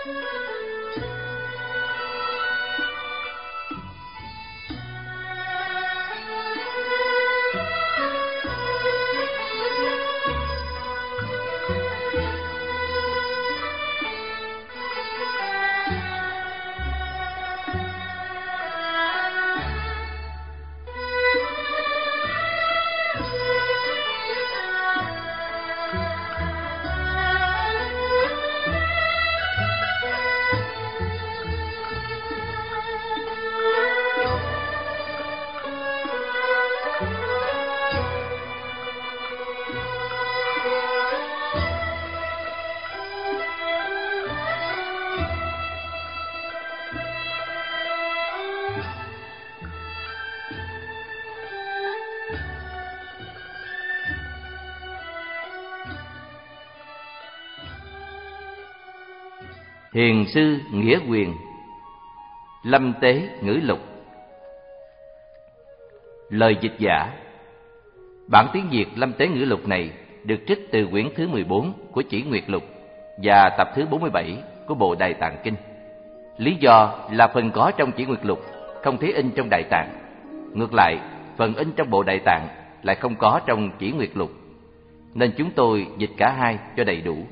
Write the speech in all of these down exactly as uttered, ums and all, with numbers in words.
Hiền sư Nghĩa Quyền, Lâm Tế Ngữ Lục. Lời dịch giả. Bản tiếng Việt Lâm Tế Ngữ Lục này được trích từ quyển thứ mười bốn của Chỉ Nguyệt Lục và tập thứ bốn mươi bảy của Bộ Đại Tạng Kinh. Lý do là phần có trong Chỉ Nguyệt Lục không thấy in trong Đại Tạng. Ngược lại, phần in trong Bộ Đại Tạng lại không có trong Chỉ Nguyệt Lục, nên chúng tôi dịch cả hai cho đầy đủ.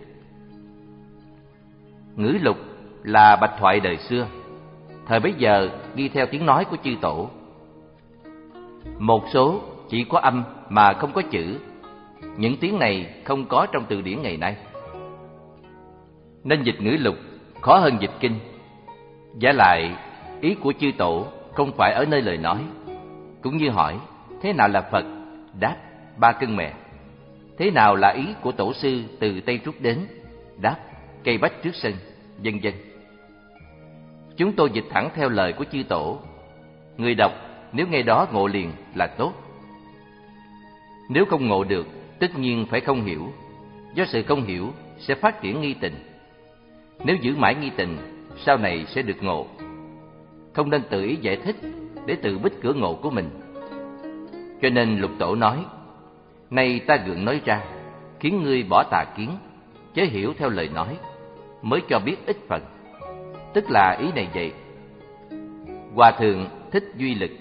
Ngữ lục là bạch thoại đời xưa, thời bấy giờ ghi theo tiếng nói của chư tổ. Một số chỉ có âm mà không có chữ, những tiếng này không có trong từ điển ngày nay, nên dịch ngữ lục khó hơn dịch kinh. Vả lại, ý của chư tổ không phải ở nơi lời nói. Cũng như hỏi, thế nào là Phật? Đáp, ba cân mè. Thế nào là ý của tổ sư từ Tây Trúc đến? Đáp, cây bách trước sân, vân vân. Chúng tôi dịch thẳng theo lời của chư tổ. Người đọc nếu nghe đó ngộ liền là tốt. Nếu không ngộ được, tất nhiên phải không hiểu. Do sự không hiểu sẽ phát triển nghi tình. Nếu giữ mãi nghi tình, sau này sẽ được ngộ. Không nên tự ý giải thích để tự bích cửa ngộ của mình. Cho nên Lục Tổ nói, nay ta gượng nói ra, khiến ngươi bỏ tà kiến, chớ hiểu theo lời nói, mới cho biết ít phần. Tức là ý này vậy. Hòa Thượng Thích Duy Lực.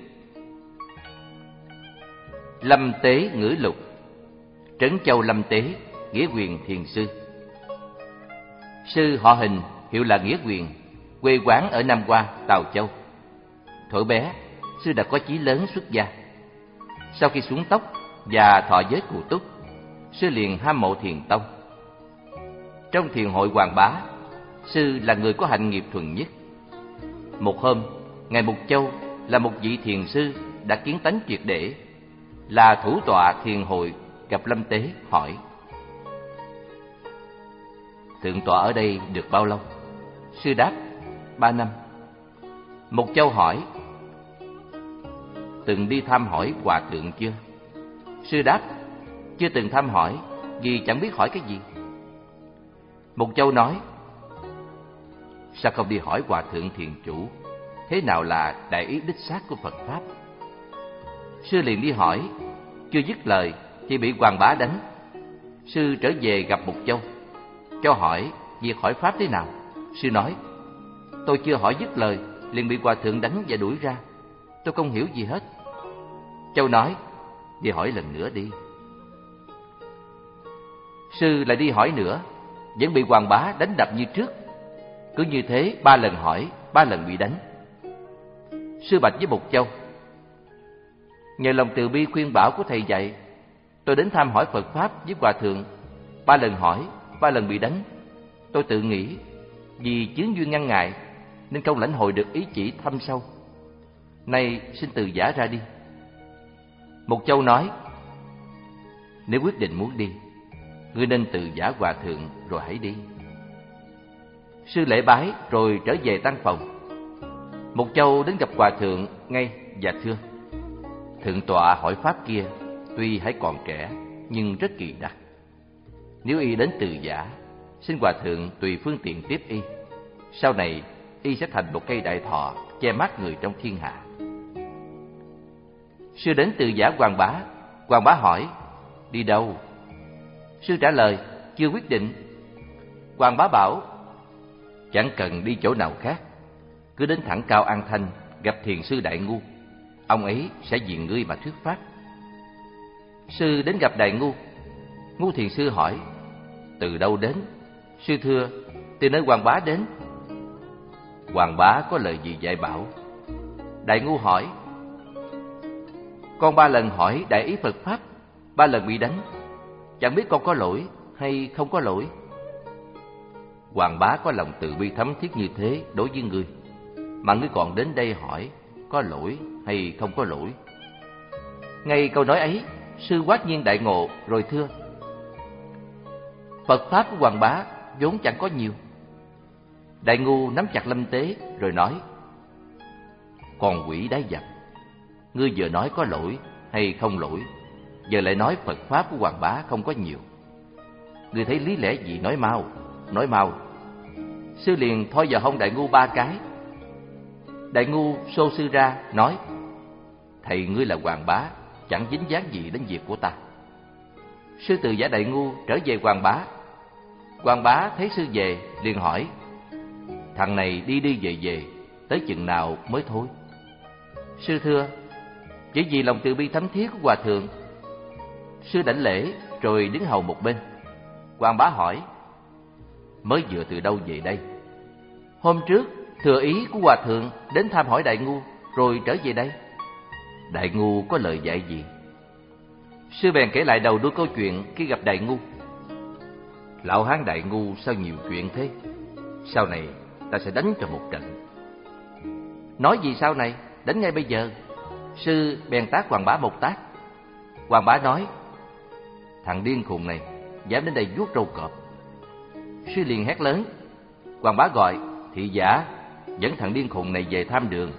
Lâm Tế Ngữ Lục. Trấn Châu Lâm Tế, Nghĩa Quyền Thiền Sư. Sư họ Hình, hiệu là Nghĩa Quyền, quê quán ở Nam Hoa, Tào Châu. Thuở bé, sư đã có chí lớn xuất gia. Sau khi xuống tóc và thọ giới cụ túc, sư liền ham mộ thiền tông. Trong thiền hội Hoàng Bá, sư là người có hạnh nghiệp thuần nhất. Một hôm, ngài Mục Châu là một vị thiền sư đã kiến tánh triệt để, là thủ tọa thiền hội, gặp Lâm Tế hỏi: Thượng tọa ở đây được bao lâu? Sư đáp: Ba năm. Mục Châu hỏi: Từng đi thăm hỏi hòa thượng chưa? Sư đáp: Chưa từng thăm hỏi, vì chẳng biết hỏi cái gì. Mục Châu nói: Sao không đi hỏi hòa thượng thiền chủ, thế nào là đại ý đích xác của Phật Pháp? Sư liền đi hỏi, chưa dứt lời thì bị Hoàng Bá đánh. Sư trở về gặp Mục Châu, cho hỏi việc hỏi Pháp thế nào. Sư nói: Tôi chưa hỏi dứt lời liền bị hòa thượng đánh và đuổi ra, tôi không hiểu gì hết. Châu nói: Đi hỏi lần nữa đi. Sư lại đi hỏi nữa, vẫn bị Hoàng Bá đánh đập như trước. Cứ như thế ba lần hỏi, ba lần bị đánh. Sư bạch với Mục Châu: Nhờ lòng từ bi khuyên bảo của thầy dạy, tôi đến thăm hỏi Phật Pháp với hòa thượng. Ba lần hỏi, ba lần bị đánh. Tôi tự nghĩ vì chướng duyên ngăn ngại nên không lãnh hội được ý chỉ thâm sâu. Nay xin từ giả ra đi. Mục Châu nói: Nếu quyết định muốn đi, ngươi nên từ giả hòa thượng rồi hãy đi. Sư lễ bái rồi trở về tăng phòng. Mục Châu đến gặp hòa thượng ngay và thưa: Thượng tọa hỏi pháp kia tuy hãy còn trẻ nhưng rất kỳ đặc. Nếu y đến từ giả, xin hòa thượng tùy phương tiện tiếp y. Sau này y sẽ thành một cây đại thọ che mắt người trong thiên hạ. Sư đến từ giả Hoàng Bá. Hoàng Bá hỏi: Đi đâu? Sư trả lời: Chưa quyết định. Hoàng Bá bảo: chẳng cần đi chỗ nào khác, cứ đến thẳng Cao An Thanh gặp thiền sư Đại Ngu, ông ấy sẽ vì ngươi mà thuyết pháp. Sư đến gặp Đại Ngu. Ngu thiền sư hỏi: từ đâu đến? Sư thưa: từ nơi Hoàng Bá đến. Hoàng Bá có lời gì dạy bảo? Đại Ngu hỏi: con ba lần hỏi đại ý Phật pháp, ba lần bị đánh, chẳng biết con có lỗi hay không có lỗi. Hoàng Bá có lòng từ bi thấm thiết như thế đối với ngươi, mà ngươi còn đến đây hỏi có lỗi hay không có lỗi. Ngay câu nói ấy, sư quát nhiên đại ngộ rồi thưa: Phật pháp của Hoàng Bá vốn chẳng có nhiều. Đại Ngu nắm chặt lâm tế rồi nói: con quỷ đái giặc, ngươi vừa nói có lỗi hay không lỗi, giờ lại nói Phật pháp của Hoàng Bá không có nhiều. Ngươi thấy lý lẽ gì nói mau, nói mau. Sư liền thôi vào hông Đại Ngu ba cái. Đại Ngu xô sư ra nói: thầy ngươi là Hoàng Bá, chẳng dính dáng gì đến việc của ta. Sư từ giả Đại Ngu trở về Hoàng Bá. Hoàng Bá thấy sư về liền hỏi: thằng này đi đi về về, tới chừng nào mới thôi? Sư thưa: chỉ vì lòng từ bi thấm thiết của Hòa thượng. Sư đảnh lễ rồi đứng hầu một bên. Hoàng Bá hỏi: mới vừa từ đâu về đây? Hôm trước thừa ý của Hòa thượng đến thăm hỏi Đại Ngu rồi trở về đây. Đại Ngu có lời dạy gì? Sư bèn kể lại đầu đuôi câu chuyện khi gặp Đại Ngu. Lão hán Đại Ngu sao nhiều chuyện thế? Sau này ta sẽ đánh cho một trận. Nói gì sau này? Đánh ngay bây giờ. Sư bèn tát Hoàng Bá một tát. Hoàng Bá nói: thằng điên khùng này dám đến đây vuốt râu cọp. Sư liền hét lớn. Hoàng Bá gọi: thị giả, dẫn thằng điên khùng này về tham đường.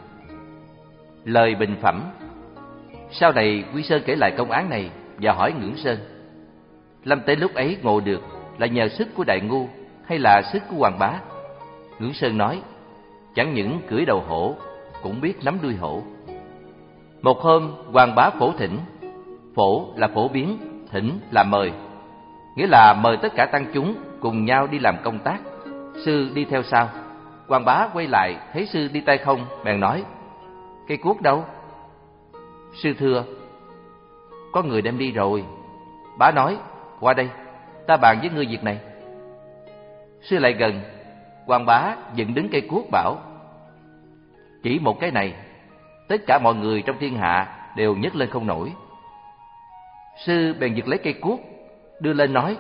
Lời bình phẩm. Sau này Quy Sơn kể lại công án này và hỏi Ngưỡng Sơn: Lâm Tế lúc ấy ngộ được là nhờ sức của Đại Ngu hay là sức của Hoàng Bá? Ngưỡng Sơn nói: chẳng những cưỡi đầu hổ, cũng biết nắm đuôi hổ. Một hôm Hoàng Bá phổ thỉnh. Phổ là phổ biến, thỉnh là mời, nghĩa là mời tất cả tăng chúng cùng nhau đi làm công tác. Sư đi theo sau. Hoàng Bá quay lại thấy sư đi tay không, bèn nói: cây cuốc đâu? Sư thưa: có người đem đi rồi. Bá nói: qua đây, ta bàn với ngươi việc này. Sư lại gần. Hoàng Bá dựng đứng cây cuốc bảo: chỉ một cái này, tất cả mọi người trong thiên hạ đều nhấc lên không nổi. Sư bèn giật lấy cây cuốc đưa lên nói: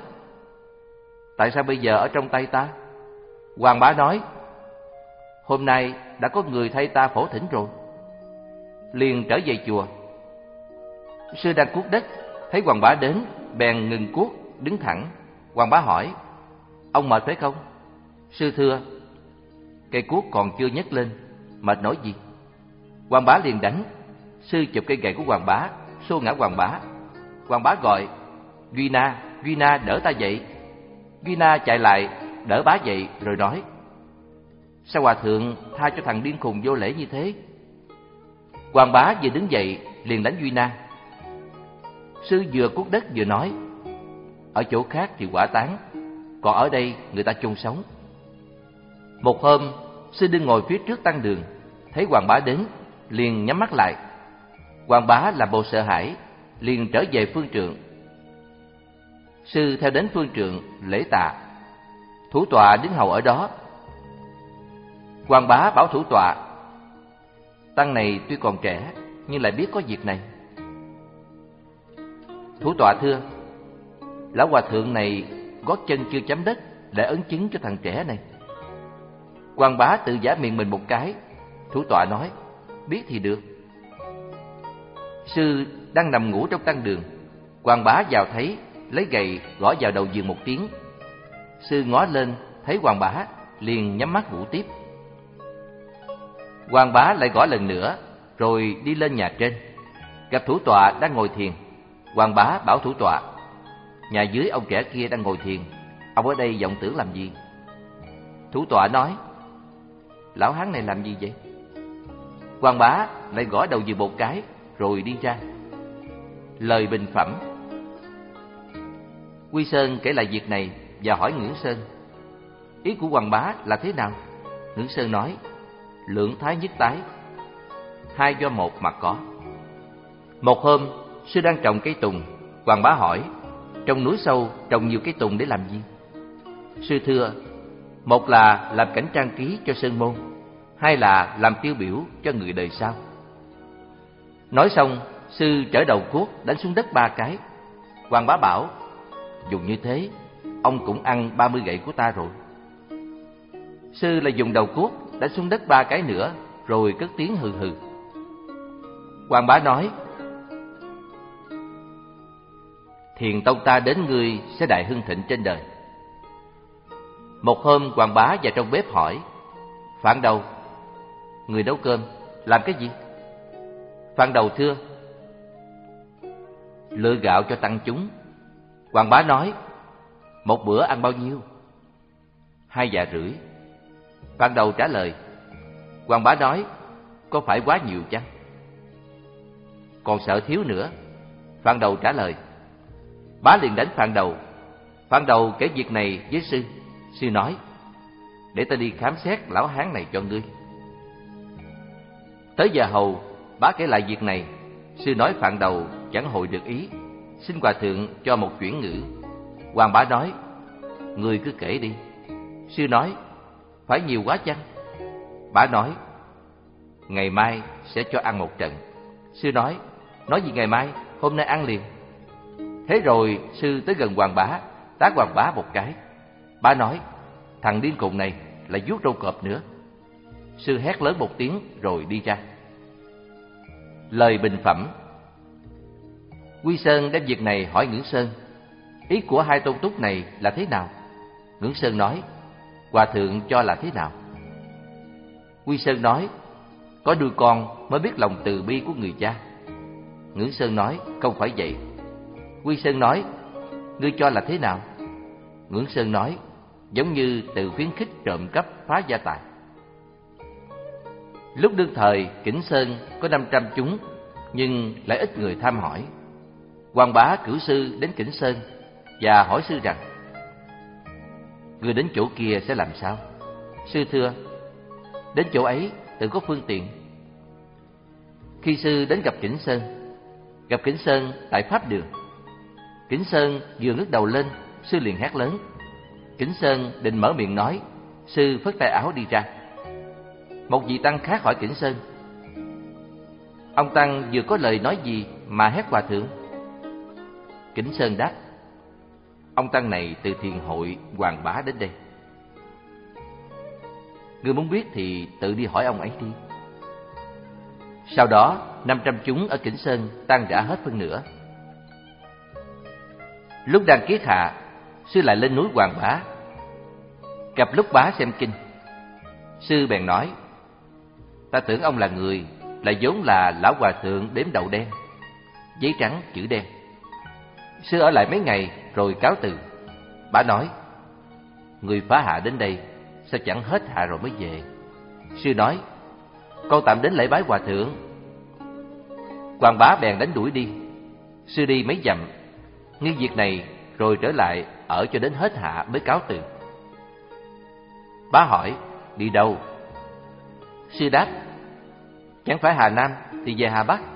tại sao bây giờ ở trong tay ta? Hoàng Bá nói: hôm nay đã có người thay ta phổ thỉnh rồi. Liền trở về chùa. Sư đang cuốc đất, thấy Hoàng Bá đến, bèn ngừng cuốc, đứng thẳng. Hoàng Bá hỏi: ông mệt phải không? Sư thưa: cây cuốc còn chưa nhấc lên, mệt nổi gì? Hoàng Bá liền đánh. Sư chụp cây gậy của Hoàng Bá, xô ngã Hoàng Bá. Hoàng Bá gọi: Duy Na, Duy Na đỡ ta dậy. Duy Na chạy lại đỡ Bá dậy rồi nói: sao hòa thượng tha cho thằng điên khùng vô lễ như thế? Hoàng Bá vừa đứng dậy liền đánh Duy Na. Sư vừa cuốc đất vừa nói: ở chỗ khác thì quả táng, còn ở đây người ta chôn sống. Một hôm, sư đứng ngồi phía trước tăng đường, thấy Hoàng Bá đến, liền nhắm mắt lại. Hoàng Bá làm bộ sợ hãi, liền trở về phương trượng. Sư theo đến phương trượng lễ tạ. Thủ tọa đứng hầu ở đó. Hoàng Bá bảo thủ tọa: tăng này tuy còn trẻ nhưng lại biết có việc này. Thủ tọa thưa: lão hòa thượng này gót chân chưa chấm đất để ấn chứng cho thằng trẻ này. Hoàng Bá tự giả miệng mình một cái. Thủ tọa nói: biết thì được. Sư đang nằm ngủ trong tăng đường. Hoàng Bá vào thấy, lấy gậy gõ vào đầu giường một tiếng. Sư ngó lên thấy Hoàng Bá, liền nhắm mắt ngủ tiếp. Hoàng Bá lại gõ lần nữa, rồi đi lên nhà trên, gặp thủ tọa đang ngồi thiền. Hoàng Bá bảo thủ tọa: nhà dưới ông trẻ kia đang ngồi thiền, ông ở đây vọng tưởng làm gì? Thủ tọa nói: lão hán này làm gì vậy? Hoàng Bá lại gõ đầu giường một cái, rồi đi ra. Lời bình phẩm. Quy Sơn kể lại việc này và hỏi Ngưỡng Sơn: ý của Hoàng Bá là thế nào? Ngưỡng Sơn nói: Lưỡng thái nhất tái, hai do một mà có. Một hôm, sư đang trồng cây tùng. Hoàng Bá hỏi: Trong núi sâu trồng nhiều cây tùng để làm gì? Sư thưa: Một là làm cảnh trang trí cho sơn môn, hai là làm tiêu biểu cho người đời sau. Nói xong, sư trở đầu cuốc đánh xuống đất ba cái. Hoàng Bá bảo: Dùng như thế, ông cũng ăn ba mươi gậy của ta rồi. Sư lại dùng đầu cuốc đánh xuống đất ba cái nữa, rồi cất tiếng hừ hừ. Hoàng Bá nói: Thiền tông ta đến ngươi sẽ đại hưng thịnh trên đời. Một hôm, Hoàng Bá vào trong bếp hỏi: Phạn Đầu, người nấu cơm làm cái gì? Phạn Đầu thưa: Lựa gạo cho tăng chúng. Hoàng Bá nói: Một bữa ăn bao nhiêu? Hai dạ rưỡi. Phạn Đầu trả lời. Hoàng Bá nói: Có phải quá nhiều chăng? Còn sợ thiếu nữa. Phạn Đầu trả lời. Bá liền đánh Phạn Đầu. Phạn Đầu kể việc này với sư. Sư nói: Để ta đi khám xét lão hán này cho ngươi. Tới giờ hầu, Bá kể lại việc này. Sư nói Phạn Đầu chẳng hồi được ý, xin hòa thượng cho một chuyển ngữ. Hoàng Bá nói: Ngươi cứ kể đi. Sư nói: Phải nhiều quá chăng? Bá nói: Ngày mai sẽ cho ăn một trận. Sư nói: Nói gì ngày mai, hôm nay ăn liền. Thế rồi sư tới gần Hoàng Bá, tát Hoàng Bá một cái. Bá nói: Thằng điên khùng này lại vuốt râu cọp nữa. Sư hét lớn một tiếng rồi đi ra. Lời bình phẩm. Quy Sơn đem việc này hỏi Ngưỡng Sơn: Ý của hai tôn túc này là thế nào? Ngưỡng Sơn nói: Hòa thượng cho là thế nào? Quy Sơn nói: Có đứa con mới biết lòng từ bi của người cha. Ngưỡng Sơn nói: Không phải vậy. Quy Sơn nói: Ngươi cho là thế nào? Ngưỡng Sơn nói: Giống như tự khuyến khích trộm cắp phá gia tài. Lúc đương thời Kỉnh Sơn có năm trăm chúng, nhưng lại ít người tham hỏi. Hoàng Bá cử sư đến Kỉnh Sơn và hỏi sư rằng: Người đến chỗ kia sẽ làm sao? Sư thưa: Đến chỗ ấy tự có phương tiện. Khi sư đến gặp Kỉnh Sơn, gặp Kỉnh Sơn tại Pháp Đường. Kỉnh Sơn vừa ngước đầu lên, sư liền hét lớn. Kỉnh Sơn định mở miệng nói, sư phất tay áo đi ra. Một vị tăng khác hỏi Kỉnh Sơn: Ông tăng vừa có lời nói gì mà hét hòa thượng? Kỉnh Sơn đáp: Ông tăng này từ thiền hội Hoàng Bá đến đây. Ngươi muốn biết thì tự đi hỏi ông ấy đi. Sau đó năm trăm chúng ở Kỉnh Sơn tan rã hết phân nửa. Lúc đang kiết hạ, sư lại lên núi Hoàng Bá, gặp lúc Bá xem kinh. Sư bèn nói: Ta tưởng ông là người, là vốn là lão hòa thượng đếm đầu đen, giấy trắng chữ đen. Sư ở lại mấy ngày rồi cáo từ. Bá nói: Người phá hạ đến đây, sao chẳng hết hạ rồi mới về? Sư nói: Con tạm đến lễ bái hòa thượng. Hoàng Bá bèn đánh đuổi đi. Sư đi mấy dặm, nghi việc này rồi trở lại ở cho đến hết hạ mới cáo từ. Bá hỏi: Đi đâu? Sư đáp: Chẳng phải Hà Nam thì về Hà Bắc.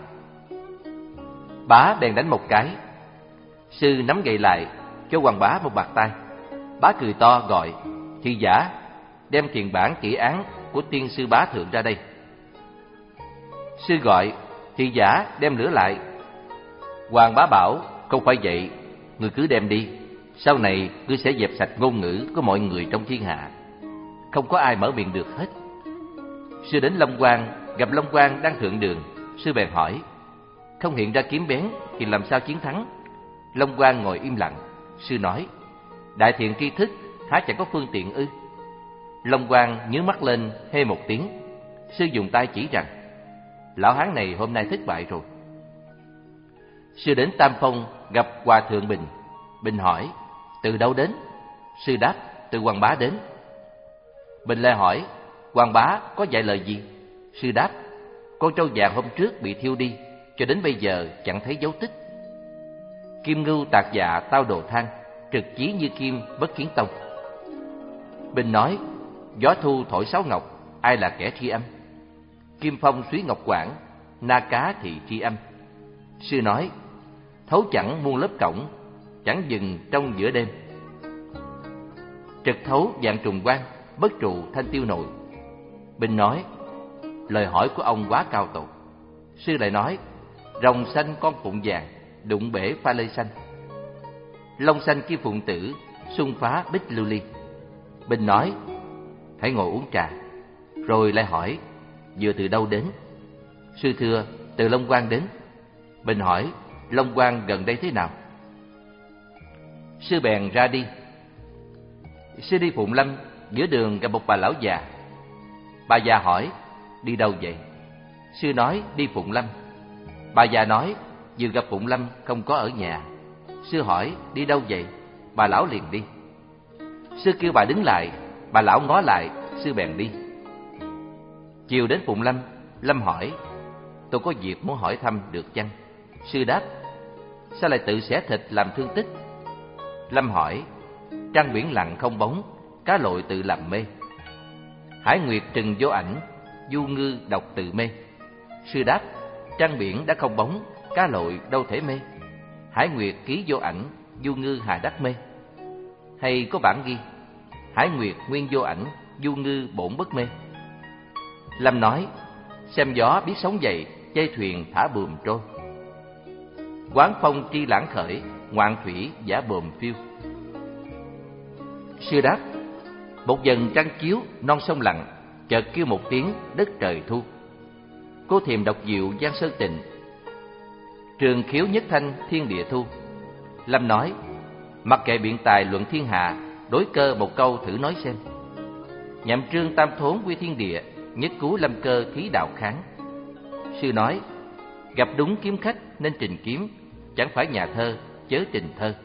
Bá bèn đánh một cái. Sư nắm gậy lại, cho Hoàng Bá một bạt tay. Bá cười to gọi: Thi giả, đem thiền bản kỹ án của tiên sư Bá thượng ra đây. Sư gọi: Thi giả đem lửa lại. Hoàng Bá bảo: Không phải vậy, ngươi cứ đem đi. Sau này ngươi sẽ dẹp sạch ngôn ngữ của mọi người trong thiên hạ, không có ai mở miệng được hết. Sư đến Long Quang, gặp Long Quang đang thượng đường. Sư bèn hỏi: Không hiện ra kiếm bén thì làm sao chiến thắng? Long Quang ngồi im lặng. Sư nói: Đại thiện tri thức há chẳng có phương tiện ư? Long Quang nhướng mắt lên hê một tiếng. Sư dùng tay chỉ rằng: Lão hán này hôm nay thất bại rồi. Sư đến Tam Phong gặp Hòa thượng Bình. Bình hỏi: Từ đâu đến? Sư đáp: Từ Hoàng Bá đến. Bình lại hỏi: Hoàng Bá có dạy lời gì? Sư đáp: Con trâu vàng hôm trước bị thiêu đi, cho đến bây giờ chẳng thấy dấu tích. Kim ngưu tạc dạ tao đồ than, trực chí như kim bất kiến tông. Bình nói: Gió thu thổi sáo ngọc, ai là kẻ tri âm? Kim Phong Súy Ngọc Quảng, Na Cá thì tri âm. Sư nói: thấu chẳng muôn lớp cổng, chẳng dừng trong giữa đêm. Trực thấu dạng trùng quan, bất trụ thanh tiêu nội. Bình nói: lời hỏi của ông quá cao tột. Sư lại nói: rồng xanh con phụng vàng, đụng bể pha lê xanh. Long xanh kia phụng tử, xung phá bích lưu ly. Bình nói: hãy ngồi uống trà. Rồi lại hỏi: vừa từ đâu đến? Sư thưa: từ Long Quang đến. Bình hỏi: Long Quang gần đây thế nào? Sư bèn ra đi. Sư đi Phụng Lâm, giữa đường gặp một bà lão già. Bà già hỏi: đi đâu vậy? Sư nói: đi Phụng Lâm. Bà già nói: vừa gặp Phụng Lâm không có ở nhà. Sư hỏi: đi đâu vậy? Bà lão liền đi. Sư kêu bà đứng lại. Bà lão ngó lại. Sư bèn đi. Chiều đến Phụng Lâm, Lâm hỏi: tôi có việc muốn hỏi thăm được chăng? Sư đáp: sao lại tự xẻ thịt làm thương tích? Lâm hỏi: trăng biển lặng không bóng, cá lội tự làm mê. Hải nguyệt trừng vô ảnh, du ngư độc tự mê. Sư đáp: trăng biển đã không bóng, cá lội đâu thể mê. Hải nguyệt ký vô ảnh, du ngư hà đắc mê. Hay có bản ghi: hải nguyệt nguyên vô ảnh, du ngư bổn bất mê. Lâm nói: xem gió biết sống dậy, chê thuyền thả buồm trôi. Quán phong tri lãng khởi, ngoạn thủy giả bồm phiêu. Sư đáp: một dần trăng chiếu, non sông lặng, chợt kêu một tiếng, đất trời thu. Cô thềm độc diệu giang sơn tình, trường khiếu nhất thanh thiên địa thu. Lâm nói: mặc kệ biện tài luận thiên hạ, đối cơ một câu thử nói xem. Nhậm trương tam thốn quy thiên địa, nhất cú lâm cơ thí đạo kháng. Sư nói: gặp đúng kiếm khách nên trình kiếm, chẳng phải nhà thơ chớ trình thơ.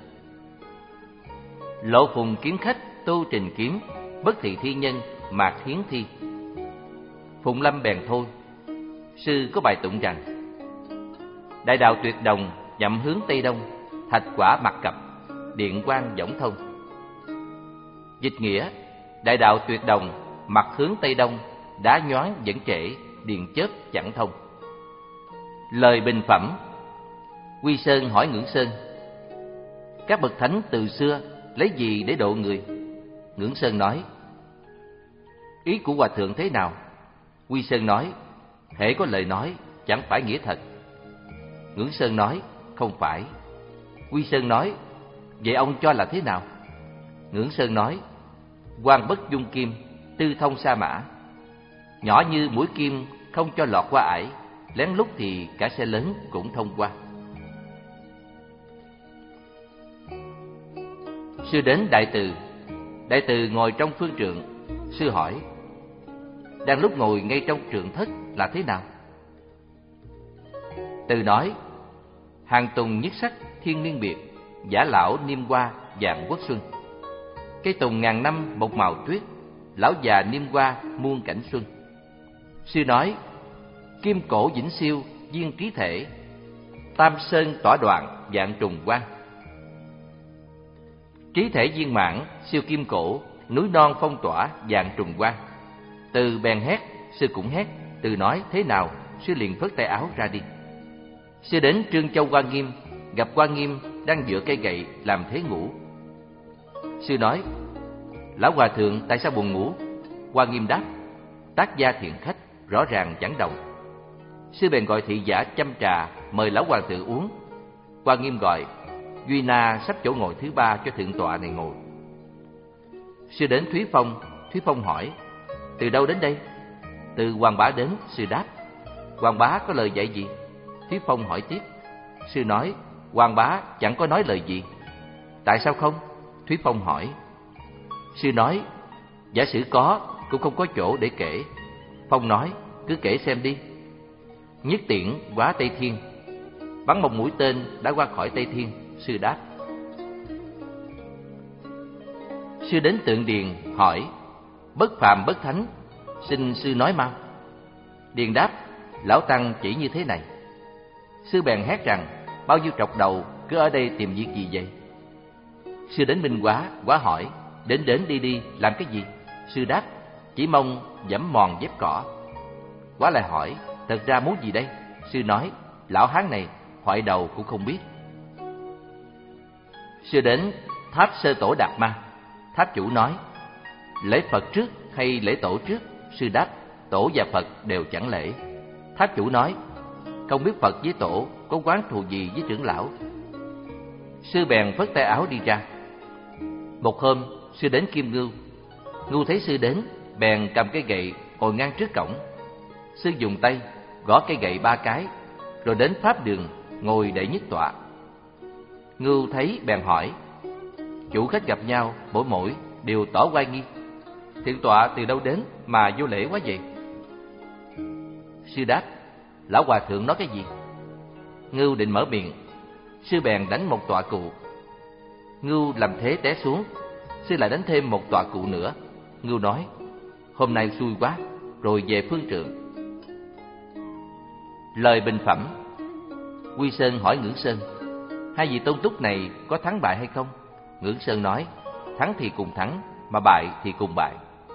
Lộ phùng kiếm khách tu trình kiếm, bất thị thi nhân mạc hiến thi. Phụng Lâm bèn thôi. Sư có bài tụng rằng: đại đạo tuyệt đồng, nhậm hướng tây đông, thạch quả mặt cập, điện quang võng thông. Dịch nghĩa: đại đạo tuyệt đồng, mặt hướng tây đông, đá nhoáng vẫn trễ, điện chớp chẳng thông. Lời bình phẩm: Quy Sơn hỏi Ngưỡng Sơn: các bậc thánh từ xưa lấy gì để độ người? Ngưỡng Sơn nói: ý của hòa thượng thế nào? Quy Sơn nói: hễ có lời nói chẳng phải nghĩa thật. Ngưỡng Sơn nói: không phải. Quy Sơn nói: vậy ông cho là thế nào? Ngưỡng Sơn nói: quan bất dung kim, tư thông sa mã. Nhỏ như mũi kim không cho lọt qua ải, lén lút thì cả xe lớn cũng thông qua. Sư đến Đại Từ. Đại Từ ngồi trong phương trượng. Sư hỏi: đang lúc ngồi ngay trong trượng thất là thế nào? Từ nói: hàng tùng nhất sắc thiên niên biệt, giả lão niêm hoa vạn quốc xuân. Cây tùng ngàn năm một màu tuyết, lão già niêm hoa muôn cảnh xuân. Sư nói: kim cổ vĩnh siêu viên trí thể, tam sơn tỏa đoạn vạn trùng quang. Trí thể viên mãn siêu kim cổ, núi non phong tỏa vạn trùng quang. Từ bèn hét, sư cũng hét. Từ nói: thế nào? Sư liền phất tay áo ra đi. Sư đến Trương Châu Quan Nghiêm, gặp Quan Nghiêm đang dựa cây gậy làm thế ngủ. Sư nói: lão hòa thượng tại sao buồn ngủ? Quan Nghiêm đáp: tác gia thiện khách, rõ ràng chẳng đồng. Sư bèn gọi thị giả châm trà mời lão hoàng thượng uống. Quan Nghiêm gọi: Duy Na sắp chỗ ngồi thứ ba cho thượng tọa này ngồi. Sư đến Thúy Phong. Thúy Phong hỏi: từ đâu đến đây? Từ Hoàng Bá đến. Sư đáp: Hoàng Bá có lời dạy gì? Thúy Phong hỏi tiếp. Sư nói: Hoàng Bá chẳng có nói lời gì. Tại sao không? Thúy Phong hỏi. Sư nói: giả sử có cũng không có chỗ để kể. Phong nói: cứ kể xem đi. Nhất tiễn quá Tây Thiên, bắn một mũi tên đã qua khỏi Tây Thiên. Sư đáp. Sư đến Tượng Điền hỏi: bất phàm bất thánh, xin sư nói mau. Điền đáp: lão tăng chỉ như thế này. Sư bèn hét rằng: bao nhiêu trọc đầu cứ ở đây tìm việc gì vậy? Sư đến Minh Quá. Quá hỏi: đến đến đi đi làm cái gì? Sư đáp: chỉ mong dẫm mòn dép cỏ. Quá lại hỏi, thật ra muốn gì đây? Sư nói, lão hán này hoại đầu cũng không biết. Sư đến tháp Sơ Tổ Đạt Ma. Tháp chủ nói, lễ Phật trước hay lễ tổ trước? Sư đáp, tổ và Phật đều chẳng lễ. Tháp chủ nói, không biết Phật với tổ có oán thù gì với trưởng lão. Sư bèn phất tay áo đi ra. Một hôm, sư đến Kim Ngưu. Ngưu thấy sư đến, bèn cầm cây gậy ngồi ngang trước cổng. Sư dùng tay gõ cây gậy ba cái, rồi đến pháp đường ngồi đệ nhất tọa. Ngưu thấy bèn hỏi, chủ khách gặp nhau mỗi mỗi đều tỏ oai nghi, thượng tọa từ đâu đến mà vô lễ quá vậy? Sư đáp, lão hòa thượng nói cái gì? Ngưu định mở miệng, sư bèn đánh một tọa cụ. Ngưu làm thế té xuống, sư lại đánh thêm một tọa cụ nữa. Ngưu nói, hôm nay xui quá, rồi về phương trượng. Lời bình phẩm. Quy Sơn hỏi Ngưỡng Sơn, hai vị tôn túc này có thắng bại hay không? Ngưỡng Sơn nói, thắng thì cùng thắng, mà bại thì cùng bại.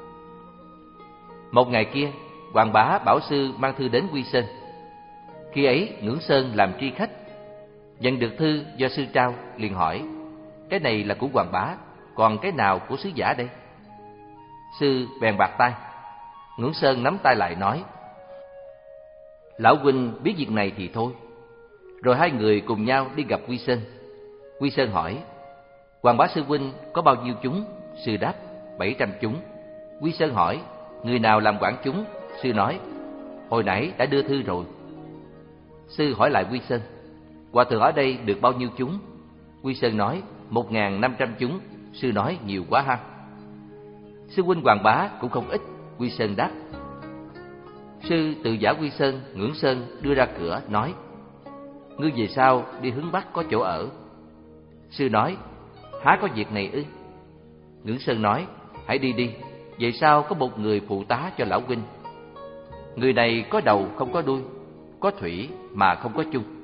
Một ngày kia, Hoàng Bá bảo sư mang thư đến Quy Sơn. Khi ấy Ngưỡng Sơn làm tri khách, nhận được thư do sư trao, liền hỏi, cái này là của Hoàng Bá, còn cái nào của sứ giả đây? Sư bèn bạc tay. Ngưỡng Sơn nắm tay lại nói, lão huynh biết việc này thì thôi. Rồi hai người cùng nhau đi gặp Quy Sơn. Quy Sơn hỏi, Hoàng Bá sư huynh có bao nhiêu chúng? Sư đáp, bảy trăm chúng. Quy Sơn hỏi, người nào làm quản chúng? Sư nói, hồi nãy đã đưa thư rồi. Sư hỏi lại Quy Sơn, hòa thượng ở đây được bao nhiêu chúng? Quy Sơn nói, một ngàn năm trăm chúng. Sư nói, nhiều quá ha. Sư huynh Hoàng Bá cũng không ít. Quy Sơn đáp. Sư tự giả Quy Sơn, Ngưỡng Sơn đưa ra cửa nói, ngươi về sau đi hướng Bắc có chỗ ở. Sư nói, há có việc này ư? Ngưỡng Sơn nói, hãy đi đi, về sau có một người phụ tá cho lão huynh. Người này có đầu không có đuôi, có thủy mà không có chung.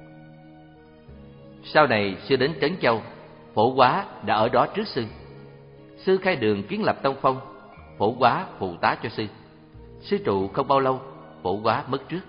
Sau này sư đến Trấn Châu, Phổ Quá đã ở đó trước sư. Sư khai đường kiến lập tông phong, Phổ Quá phụ tá cho sư. Sư trụ không bao lâu, Phổ Quá mất trước.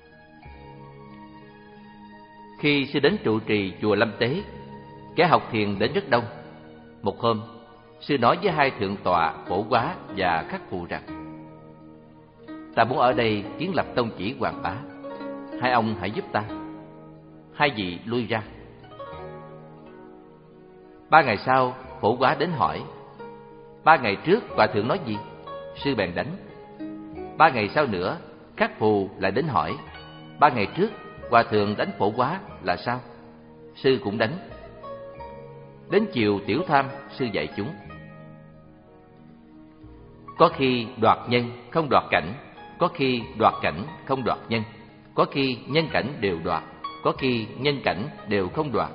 Khi sư đến trụ trì chùa Lâm Tế, kẻ học thiền đến rất đông. Một hôm, sư nói với hai thượng tọa Phổ Quá và Khắc Phụ rằng, ta muốn ở đây kiến lập tông chỉ Hoàng Bá, hai ông hãy giúp ta. Hai vị lui ra. Ba ngày sau, Phổ Quá đến hỏi, ba ngày trước hòa thượng nói gì? Sư bèn đánh. Ba ngày sau nữa, Khắc Phù lại đến hỏi, ba ngày trước hòa thượng đánh Phổ Quá là sao? Sư cũng đánh. Đến chiều tiểu tham, sư dạy chúng, có khi đoạt nhân không đoạt cảnh, có khi đoạt cảnh không đoạt nhân, có khi nhân cảnh đều đoạt, có khi nhân cảnh đều không đoạt.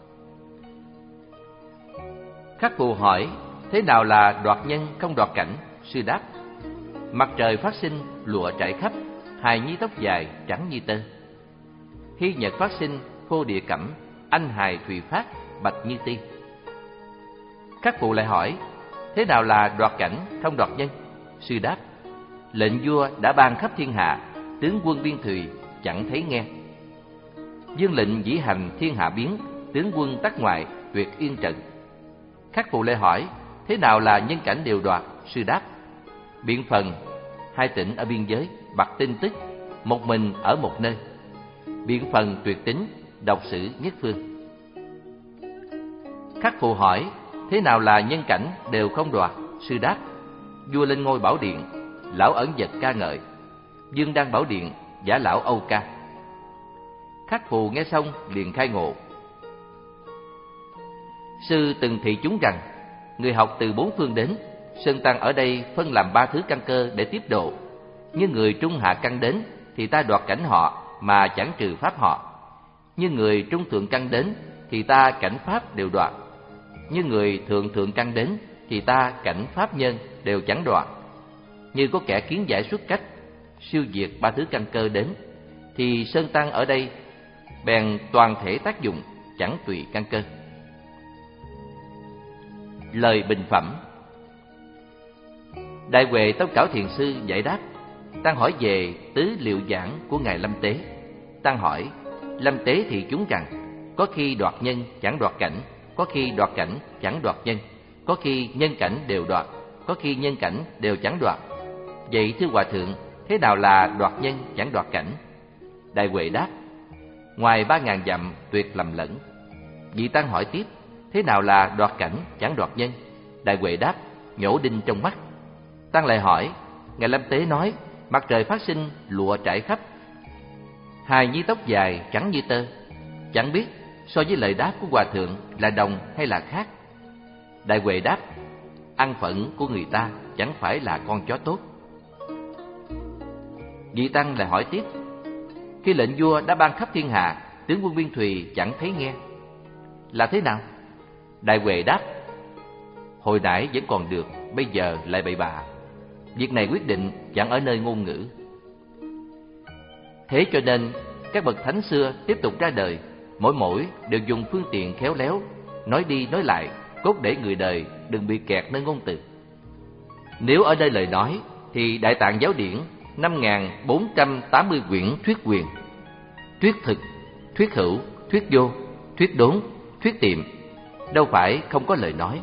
Khắc Phù hỏi, thế nào là đoạt nhân không đoạt cảnh? Sư đáp, mặt trời phát sinh, lụa trải khắp, hài nhi tóc dài trắng như tơ. Hy nhật phát sinh, phô địa cẩm, anh hài thùy phát, bạch như ti. Khắc Phụ lại hỏi, thế nào là đoạt cảnh không đoạt nhân? Sư đáp, lệnh vua đã ban khắp thiên hạ, tướng quân biên thùy chẳng thấy nghe. Dương lệnh dĩ hành thiên hạ biến, tướng quân tắc ngoại tuyệt yên trận. Khắc Phụ lại hỏi, thế nào là nhân cảnh đều đoạt? Sư đáp, Biện Phần, hai tỉnh ở biên giới, Bạc Tinh Tức, một mình ở một nơi. Biện Phần tuyệt tính, độc sử nhất phương. Khắc Phụ hỏi, thế nào là nhân cảnh đều không đoạt? Sư đáp, vua lên ngôi Bảo Điện, lão ẩn vật ca ngợi, Dương đăng Bảo Điện, giả lão âu ca. Khắc Phụ nghe xong liền khai ngộ. Sư từng thị chúng rằng, người học từ bốn phương đến, Sơn Tăng ở đây phân làm ba thứ căn cơ để tiếp độ. Như người trung hạ căn đến thì ta đoạt cảnh họ mà chẳng trừ pháp họ. Như người trung thượng căn đến thì ta cảnh pháp đều đoạt. Như người thượng thượng căn đến thì ta cảnh pháp nhân đều chẳng đoạt. Như có kẻ kiến giải xuất cách, siêu diệt ba thứ căn cơ đến, thì Sơn Tăng ở đây bèn toàn thể tác dụng, chẳng tùy căn cơ. Lời bình phẩm. Đại Huệ Tông Cảo Thiền Sư giải đáp. Tăng hỏi về tứ liệu giảng của Ngài Lâm Tế. Tăng hỏi: Lâm Tế thì chúng rằng, có khi đoạt nhân chẳng đoạt cảnh, có khi đoạt cảnh chẳng đoạt nhân, có khi nhân cảnh đều đoạt, có khi nhân cảnh đều chẳng đoạt. Vậy thưa Hòa Thượng, thế nào là đoạt nhân chẳng đoạt cảnh? Đại Huệ đáp: Ngoài ba ngàn dặm tuyệt lầm lẫn. Vị Tăng hỏi tiếp: Thế nào là đoạt cảnh chẳng đoạt nhân? Đại Huệ đáp: Nhổ đinh trong mắt. Tăng lại hỏi: Ngài Lâm Tế nói mặt trời phát sinh lụa trải khắp, hài nhi tóc dài trắng như tơ, chẳng biết so với lời đáp của Hòa Thượng là đồng hay là khác? Đại Huệ đáp: Ăn phận của người ta chẳng phải là con chó tốt. Vị Tăng lại hỏi tiếp: Khi lệnh vua đã ban khắp thiên hạ, tướng quân Biên Thùy chẳng thấy nghe, là thế nào? Đại Huệ đáp: Hồi nãy vẫn còn được, bây giờ lại bậy bạ. Việc này quyết định chẳng ở nơi ngôn ngữ. Thế cho nên các bậc thánh xưa tiếp tục ra đời, mỗi mỗi đều dùng phương tiện khéo léo, nói đi nói lại, cốt để người đời đừng bị kẹt nơi ngôn từ. Nếu ở đây lời nói thì Đại Tạng Giáo Điển năm nghìn bốn trăm tám mươi quyển thuyết quyền, thuyết thực, thuyết hữu, thuyết vô, thuyết đốn, thuyết tiệm, đâu phải không có lời nói.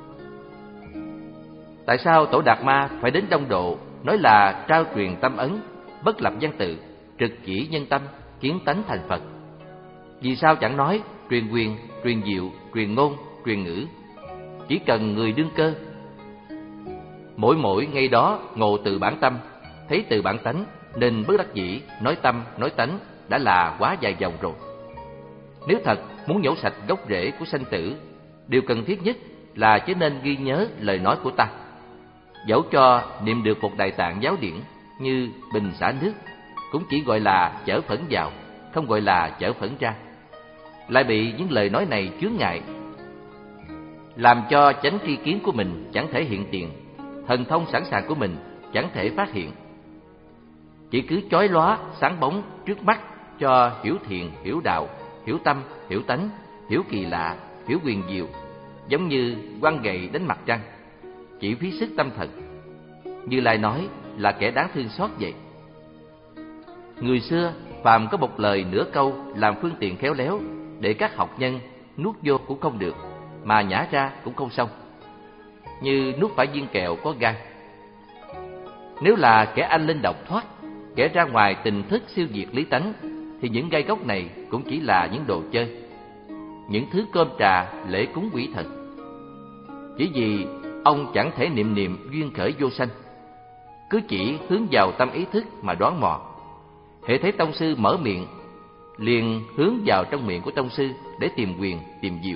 Tại sao Tổ Đạt Ma phải đến Đông Độ nói là trao truyền tâm ấn, bất lập văn tự, trực chỉ nhân tâm, kiến tánh thành Phật? Vì sao chẳng nói truyền quyền, truyền diệu, truyền ngôn, truyền ngữ? Chỉ cần người đương cơ. Mỗi mỗi ngay đó ngộ từ bản tâm, thấy từ bản tánh, nên bất đắc dĩ nói tâm, nói tánh đã là quá dài dòng rồi. Nếu thật muốn nhổ sạch gốc rễ của sanh tử, điều cần thiết nhất là chỉ nên ghi nhớ lời nói của ta. Dẫu cho niệm được một Đại Tạng Giáo Điển như bình xả nước, cũng chỉ gọi là chở phẫn vào, không gọi là chở phẫn ra. Lại bị những lời nói này chướng ngại, làm cho chánh tri kiến của mình chẳng thể hiện tiền, thần thông sẵn sàng của mình chẳng thể phát hiện. Chỉ cứ chói lóa sáng bóng trước mắt cho hiểu thiền, hiểu đạo, hiểu tâm, hiểu tánh, hiểu kỳ lạ, hiểu quyền diệu, giống như quăng gậy đánh mặt trăng, chỉ phí sức tâm thần. Như Lai nói là kẻ đáng thương xót vậy. Người xưa phàm có một lời nửa câu làm phương tiện khéo léo để các học nhân nuốt vô cũng không được, mà nhả ra cũng không xong, như nuốt phải viên kẹo có gai. Nếu là kẻ anh linh độc thoát, kẻ ra ngoài tình thức siêu diệt lý tánh, thì những gai gốc này cũng chỉ là những đồ chơi, những thứ cơm trà lễ cúng quỷ thần. Chỉ vì ông chẳng thể niệm niệm duyên khởi vô sanh, cứ chỉ hướng vào tâm ý thức mà đoán mò. Hễ thấy tông sư mở miệng, liền hướng vào trong miệng của tông sư để tìm quyền, tìm diệu.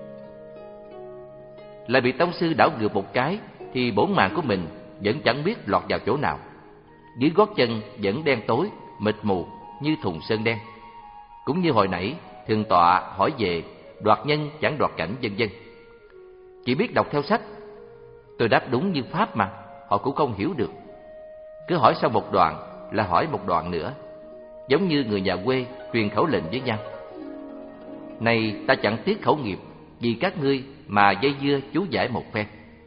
Lại bị tông sư đảo ngược một cái, thì bổn mạng của mình vẫn chẳng biết lọt vào chỗ nào. Dưới gót chân vẫn đen tối, mịt mù như thùng sơn đen. Cũng như hồi nãy Thượng tọa hỏi về đoạt nhân chẳng đoạt cảnh, vân vân. Chỉ biết đọc theo sách. Tôi đáp đúng như pháp mà họ cũng không hiểu được. Cứ hỏi sau một đoạn là hỏi một đoạn nữa, giống như người nhà quê truyền khẩu lệnh với nhau. Này ta chẳng tiếc khẩu nghiệp vì các ngươi mà dây dưa chú giải một phen.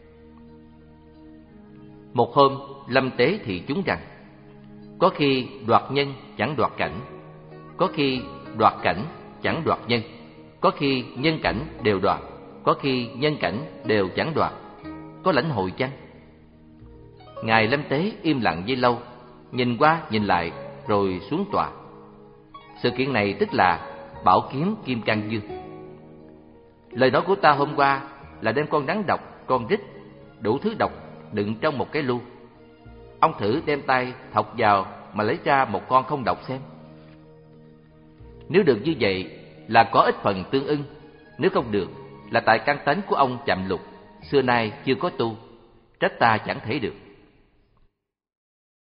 Một hôm Lâm Tế thị chúng rằng, có khi đoạt nhân chẳng đoạt cảnh, có khi đoạt cảnh chẳng đoạt nhân, có khi nhân cảnh đều đoạt, có khi nhân cảnh đều chẳng đoạt. Có lãnh hội chăng? Ngài Lâm Tế im lặng giây lâu, nhìn qua nhìn lại rồi xuống tòa. Sự kiện này tức là bảo kiếm Kim Cang Dương. Lời nói của ta hôm qua là đem con rắn độc, con rít, đủ thứ độc đựng trong một cái lu. Ông thử đem tay thọc vào mà lấy ra một con không độc xem. Nếu được như vậy là có ít phần tương ưng, nếu không được là tại căn tánh của ông chậm lục, xưa nay chưa có tu, trách ta chẳng thể được.